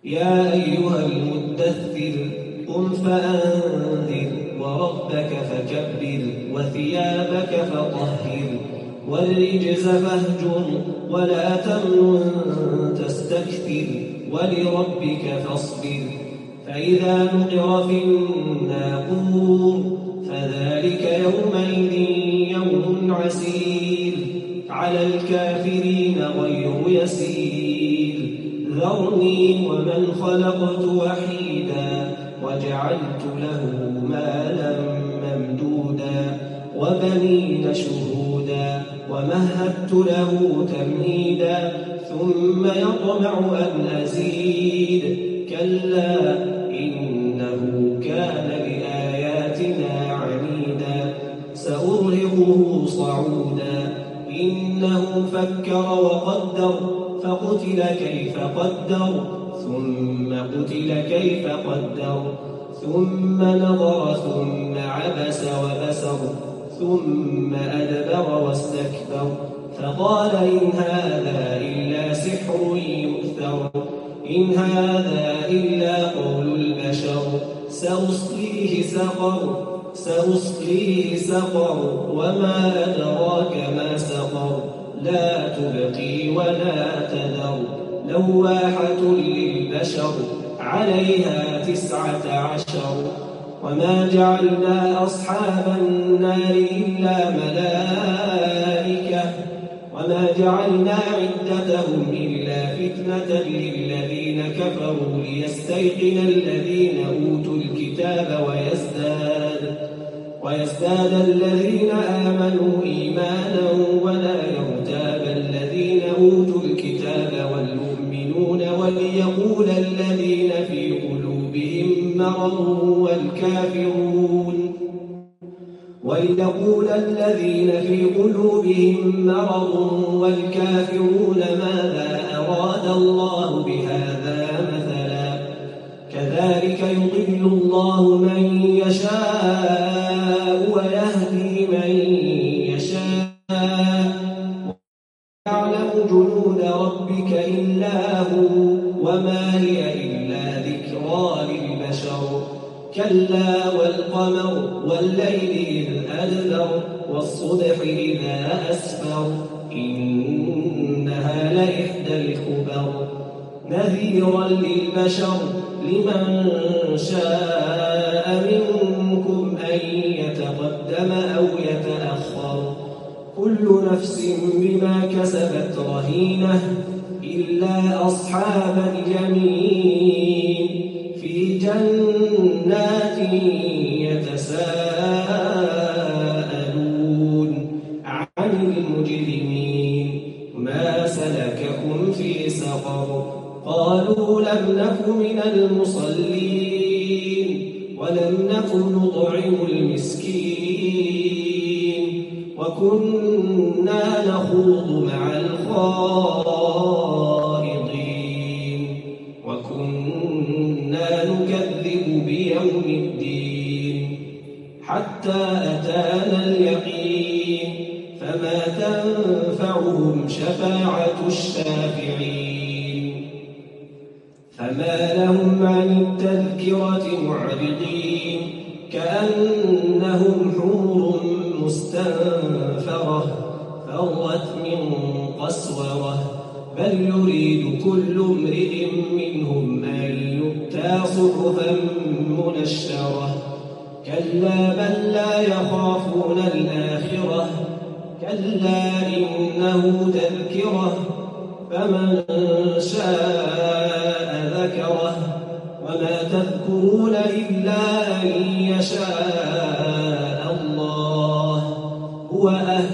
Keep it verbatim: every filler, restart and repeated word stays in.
يا أيها المدثر قم فأنذر وربك فكبر وثيابك فطهر والرجز فاهجر ولا تمنن تستكثر ولربك فاصبر فإذا نقر في الناقور فذلك يومئذ يوم عسير على الكافرين غير يسير ذرني ومن خلقت وحيدا وجعلت له مالا ممدودا وبنين شهودا ومهدت له تمهيدا ثم يطمع أن أزيد كلا إنه كان لآياتنا عنيدا سأرهقه صعودا إنه فكر وقدر فقتل كيف قدر ثم قتل كيف قدر ثم نظر ثم عبس وبسر ثم أدبر واستكبر فقال إن هذا إلا سحر يؤثر إن هذا إلا قول البشر سأصليه سقر سأصليه سقر وما أدراك ما سقر لا تبقي ولا تذر لواحة للبشر عليها تسعة عشر وما جعلنا أصحاب النار إلا ملائكة وما جعلنا عدتهم إلا فتنة للذين كفروا ليستيقن الذين أوتوا الكتاب ويزداد ويزداد الذين آمنوا إيمانا ولا يرتاب الذين أوتوا الكتاب والمؤمنون وليقول الذين في قلوبهم مرض والكافرون وليقول الذين في قلوبهم مرض والكافرون ماذا أراد الله بهذا مثلا كذلك يضل الله من يشاء ويهدي من يشاء ويعلم جنود ربك إلا هو وما هي إلا ذكرى للبشر كلا والقمر والليل إذ أدبر والصبح إذا أسفر إنها لإحدى الكبر نذيرا للبشر لمن شاء منكم أن يتقدم أو يتأخر كل نفس بما كسبت رهينة إلا أصحاب اليمين في جنات يتساءلون عن المجرمين ما سلككم في سقر قالوا لم نك من المصلين ولم نك نطعم المسكين وكنا نخوض مع الخائضين وكنا نكذب بيوم الدين حتى أتانا اليقين فما تنفعهم شفاعة الشافعين فما لهم عن التذكرة معرضين كأنهم حور مستنفرة فرت من قسورة بل يريد كل امرئ منهم أن يؤتى صحفا منشرة كلا بل لا يخافون الآخرة كلا إنه تذكرة فمن شاء ذكره وما تذكرون إلا أن يشاء الله هو أهل